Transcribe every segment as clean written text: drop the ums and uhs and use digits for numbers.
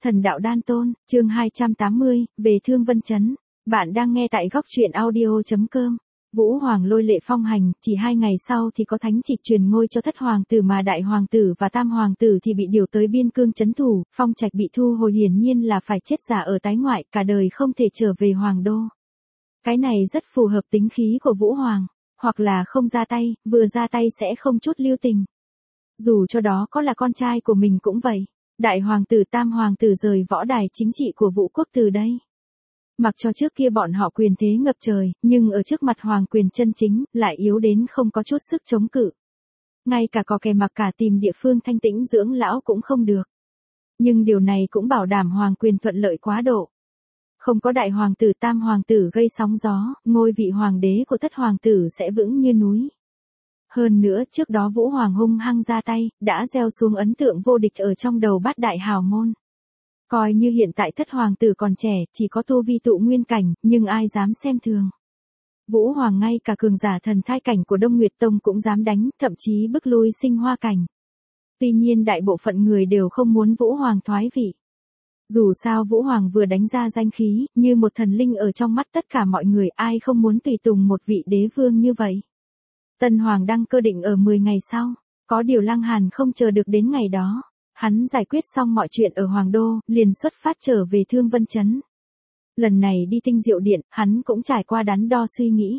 Thần đạo đan tôn, chương 280, về Thương Vân Trấn. Bạn đang nghe tại góc truyện audio.com. Vũ Hoàng lôi lệ phong hành, chỉ 2 ngày sau thì có thánh chỉ truyền ngôi cho thất hoàng tử, mà đại hoàng tử và tam hoàng tử thì bị điều tới biên cương trấn thủ, Phong Trạch bị thu hồi hiển nhiên là phải chết giả ở tái ngoại, cả đời không thể trở về hoàng đô. Cái này rất phù hợp tính khí của Vũ Hoàng, hoặc là không ra tay, vừa ra tay sẽ không chút lưu tình. Dù cho đó có là con trai của mình cũng vậy. Đại hoàng tử tam hoàng tử rời võ đài chính trị của Vũ quốc từ đây. Mặc cho trước kia bọn họ quyền thế ngập trời, nhưng ở trước mặt hoàng quyền chân chính, lại yếu đến không có chút sức chống cự. Ngay cả có kẻ mặc cả tìm địa phương thanh tĩnh dưỡng lão cũng không được. Nhưng điều này cũng bảo đảm hoàng quyền thuận lợi quá độ. Không có đại hoàng tử tam hoàng tử gây sóng gió, ngôi vị hoàng đế của thất hoàng tử sẽ vững như núi. Hơn nữa trước đó Vũ Hoàng hung hăng ra tay, đã gieo xuống ấn tượng vô địch ở trong đầu bát đại hào môn. Coi như hiện tại thất hoàng tử còn trẻ, chỉ có tu vi tụ nguyên cảnh, nhưng ai dám xem thường. Vũ Hoàng ngay cả cường giả thần thai cảnh của Đông Nguyệt Tông cũng dám đánh, thậm chí bức lui Sinh Hoa cảnh. Tuy nhiên đại bộ phận người đều không muốn Vũ Hoàng thoái vị. Dù sao Vũ Hoàng vừa đánh ra danh khí, như một thần linh ở trong mắt tất cả mọi người, ai không muốn tùy tùng một vị đế vương như vậy. Tân Hoàng đăng cơ định ở 10 ngày sau, có điều Lăng Hàn không chờ được đến ngày đó. Hắn giải quyết xong mọi chuyện ở Hoàng Đô, liền xuất phát trở về Thương Vân Trấn. Lần này đi Tinh Diệu Điện, hắn cũng trải qua đắn đo suy nghĩ.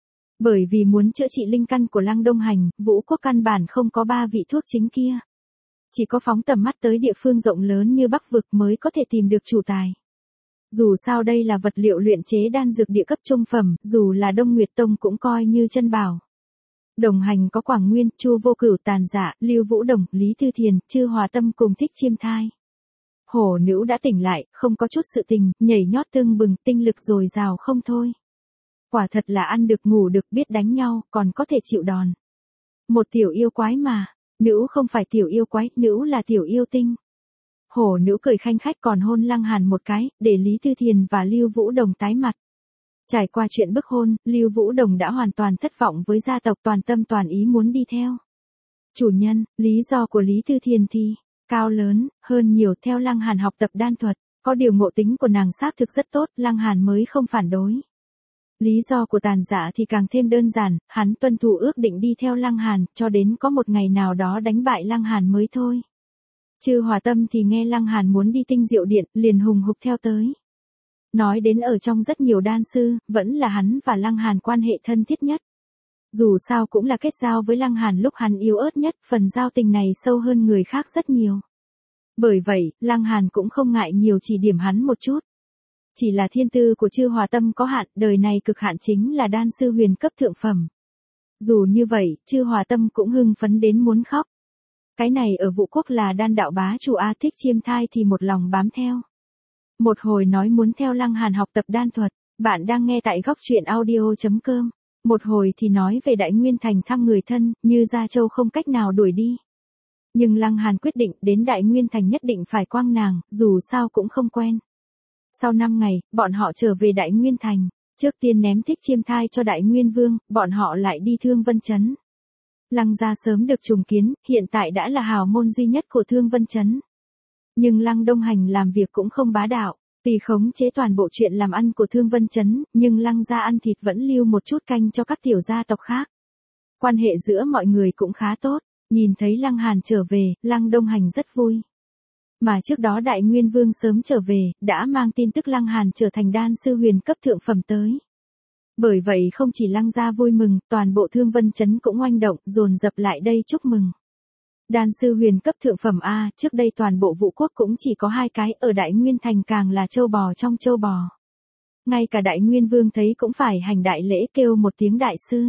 Bởi vì muốn chữa trị linh căn của Lăng Đông Hành, Vũ quốc căn bản không có 3 vị thuốc chính kia. Chỉ có phóng tầm mắt tới địa phương rộng lớn như Bắc Vực mới có thể tìm được chủ tài. Dù sao đây là vật liệu luyện chế đan dược địa cấp trung phẩm, dù là Đông Nguyệt Tông cũng coi như chân bảo. Đồng hành có Quảng Nguyên, Chu Vô Cửu, Tàn Dạ, Lưu Vũ Đồng, Lý Thư Thiền, Chư Hòa Tâm cùng Thích Chiêm Thai. Hổ Nữ đã tỉnh lại, không có chút sự tình, nhảy nhót tưng bừng, tinh lực dồi dào không thôi. Quả thật là ăn được ngủ được, biết đánh nhau, còn có thể chịu đòn. Một tiểu yêu quái mà, nữ không phải tiểu yêu quái, nữ là tiểu yêu tinh. Hổ Nữ cười khanh khách còn hôn Lăng Hàn một cái, để Lý Thư Thiền và Lưu Vũ Đồng tái mặt. Trải qua chuyện bức hôn, Lưu Vũ Đồng đã hoàn toàn thất vọng với gia tộc, toàn tâm toàn ý muốn đi theo. Chủ nhân, lý do của Lý Thư Thiền thì cao lớn, hơn nhiều theo Lăng Hàn học tập đan thuật, có điều ngộ tính của nàng xác thực rất tốt, Lăng Hàn mới không phản đối. Lý do của Tàn Dạ thì càng thêm đơn giản, hắn tuân thủ ước định đi theo Lăng Hàn, cho đến có một ngày nào đó đánh bại Lăng Hàn mới thôi. Chư Hòa Tâm thì nghe Lăng Hàn muốn đi Tinh Diệu Điện, liền hùng hục theo tới. Nói đến ở trong rất nhiều đan sư, vẫn là hắn và Lăng Hàn quan hệ thân thiết nhất. Dù sao cũng là kết giao với Lăng Hàn lúc hắn yếu ớt nhất, phần giao tình này sâu hơn người khác rất nhiều. Bởi vậy, Lăng Hàn cũng không ngại nhiều chỉ điểm hắn một chút. Chỉ là thiên tư của Chư Hòa Tâm có hạn, đời này cực hạn chính là đan sư huyền cấp thượng phẩm. Dù như vậy, Chư Hòa Tâm cũng hưng phấn đến muốn khóc. Cái này ở Vũ quốc là đan đạo bá chủ A. Thích Chiêm Thai thì một lòng bám theo. Một hồi nói muốn theo Lăng Hàn học tập đan thuật, bạn đang nghe tại góc truyện audio.com. Một hồi thì nói về Đại Nguyên Thành thăm người thân, như Gia Châu không cách nào đuổi đi. Nhưng Lăng Hàn quyết định đến Đại Nguyên Thành nhất định phải quang nàng, dù sao cũng không quen. Sau 5 ngày, bọn họ trở về Đại Nguyên Thành, trước tiên ném Thích Chiêm Thai cho Đại Nguyên Vương, bọn họ lại đi Thương Vân Trấn. Lăng gia sớm được trùng kiến, hiện tại đã là hào môn duy nhất của Thương Vân Trấn. Nhưng Lăng Đông Hành làm việc cũng không bá đạo, tùy khống chế toàn bộ chuyện làm ăn của Thương Vân Trấn, nhưng Lăng gia ăn thịt vẫn lưu một chút canh cho các tiểu gia tộc khác. Quan hệ giữa mọi người cũng khá tốt, nhìn thấy Lăng Hàn trở về, Lăng Đông Hành rất vui. Mà trước đó Đại Nguyên Vương sớm trở về, đã mang tin tức Lăng Hàn trở thành đan sư huyền cấp thượng phẩm tới. Bởi vậy không chỉ Lăng gia vui mừng, toàn bộ Thương Vân Trấn cũng oanh động, dồn dập lại đây chúc mừng. Đan sư huyền cấp thượng phẩm A, trước đây toàn bộ Vũ quốc cũng chỉ có 2 cái, ở Đại Nguyên Thành càng là châu bò trong châu bò. Ngay cả Đại Nguyên Vương thấy cũng phải hành đại lễ kêu một tiếng đại sư.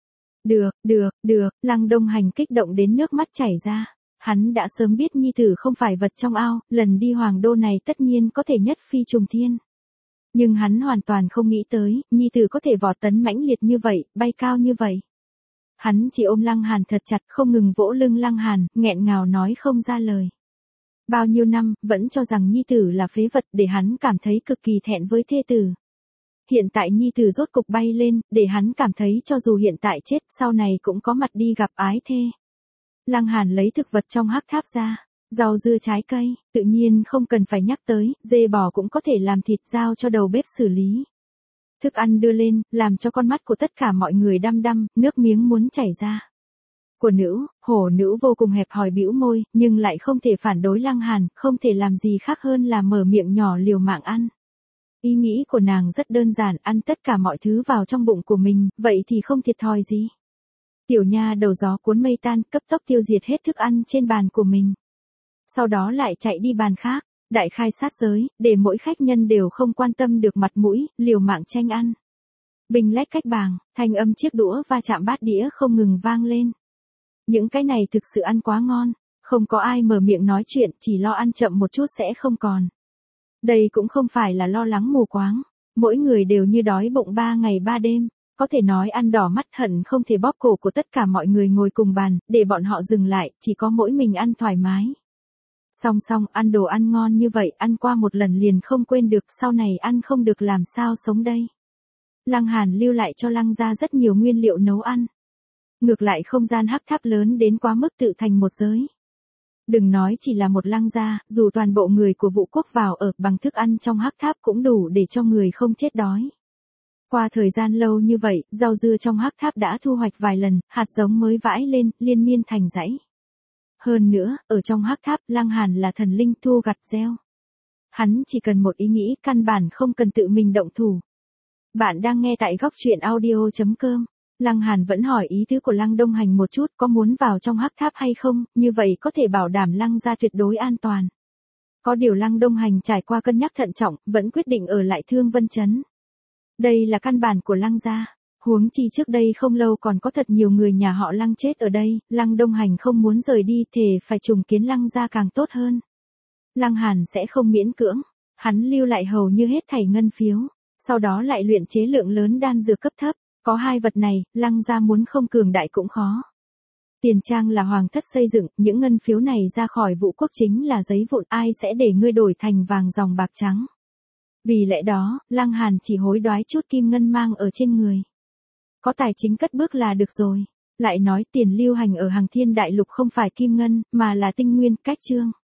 Được, Lăng Đông Hành kích động đến nước mắt chảy ra. Hắn đã sớm biết nhi tử không phải vật trong ao, lần đi Hoàng Đô này tất nhiên có thể nhất phi trùng thiên. Nhưng hắn hoàn toàn không nghĩ tới, nhi tử có thể vọt tấn mãnh liệt như vậy, bay cao như vậy. Hắn chỉ ôm Lăng Hàn thật chặt, không ngừng vỗ lưng Lăng Hàn, nghẹn ngào nói không ra lời. Bao nhiêu năm, vẫn cho rằng nhi tử là phế vật, để hắn cảm thấy cực kỳ thẹn với thê tử. Hiện tại nhi tử rốt cục bay lên, để hắn cảm thấy cho dù hiện tại chết, sau này cũng có mặt đi gặp ái thê. Lăng Hàn lấy thực vật trong hắc tháp ra, Rau dưa trái cây, tự nhiên không cần phải nhắc tới, dê bò cũng có thể làm thịt giao cho đầu bếp xử lý. Thức ăn đưa lên, làm cho con mắt của tất cả mọi người đăm đăm, nước miếng muốn chảy ra. Của nữ, hổ nữ vô cùng hẹp hòi bĩu môi, nhưng lại không thể phản đối Lăng Hàn, không thể làm gì khác hơn là mở miệng nhỏ liều mạng ăn. Ý nghĩ của nàng rất đơn giản, ăn tất cả mọi thứ vào trong bụng của mình, vậy thì không thiệt thòi gì. Tiểu nha đầu gió cuốn mây tan, cấp tốc tiêu diệt hết thức ăn trên bàn của mình. Sau đó lại chạy đi bàn khác, đại khai sát giới, để mỗi khách nhân đều không quan tâm được mặt mũi, liều mạng tranh ăn. Bình lách cách bàng, thanh âm chiếc đũa va chạm bát đĩa không ngừng vang lên. Những cái này thực sự ăn quá ngon, không có ai mở miệng nói chuyện, chỉ lo ăn chậm một chút sẽ không còn. Đây cũng không phải là lo lắng mù quáng, mỗi người đều như đói bụng 3 ngày 3 đêm, có thể nói ăn đỏ mắt hận không thể bóp cổ của tất cả mọi người ngồi cùng bàn, để bọn họ dừng lại, chỉ có mỗi mình ăn thoải mái. Song song ăn đồ ăn ngon như vậy, ăn qua một lần liền không quên được, sau này ăn không được làm sao sống đây. Lăng Hàn lưu lại cho Lăng gia rất nhiều nguyên liệu nấu ăn. Ngược lại không gian hắc tháp lớn đến quá mức tự thành một giới. Đừng nói chỉ là một Lăng gia, dù toàn bộ người của Vũ quốc vào ở bằng thức ăn trong hắc tháp cũng đủ để cho người không chết đói. Qua thời gian lâu như vậy, rau dưa trong hắc tháp đã thu hoạch vài lần, hạt giống mới vãi lên, liên miên thành dãy. Hơn nữa, ở trong hắc tháp, Lăng Hàn là thần linh thu gặt gieo. Hắn chỉ cần một ý nghĩ, căn bản không cần tự mình động thủ. Bạn đang nghe tại góc truyện audio.com. Lăng Hàn vẫn hỏi ý tứ của Lăng Đông Hành một chút, có muốn vào trong hắc tháp hay không, như vậy có thể bảo đảm Lăng gia tuyệt đối an toàn. Có điều Lăng Đông Hành trải qua cân nhắc thận trọng, vẫn quyết định ở lại Thương Vân Trấn. Đây là căn bản của Lăng gia. Huống chi trước đây không lâu còn có thật nhiều người nhà họ Lăng chết ở đây, Lăng Đông Hành không muốn rời đi, thề phải trùng kiến Lăng gia càng tốt hơn. Lăng Hàn sẽ không miễn cưỡng, hắn lưu lại hầu như hết thảy ngân phiếu, sau đó lại luyện chế lượng lớn đan dược cấp thấp, có hai vật này, Lăng gia muốn không cường đại cũng khó. Tiền trang là hoàng thất xây dựng, những ngân phiếu này ra khỏi Vũ quốc chính là giấy vụn, ai sẽ để ngươi đổi thành vàng dòng bạc trắng. Vì lẽ đó, Lăng Hàn chỉ hối đoái chút kim ngân mang ở trên người. Có tài chính cất bước là được rồi. Lại nói tiền lưu hành ở Hằng Thiên Đại Lục không phải kim ngân, mà là tinh nguyên, cách chương.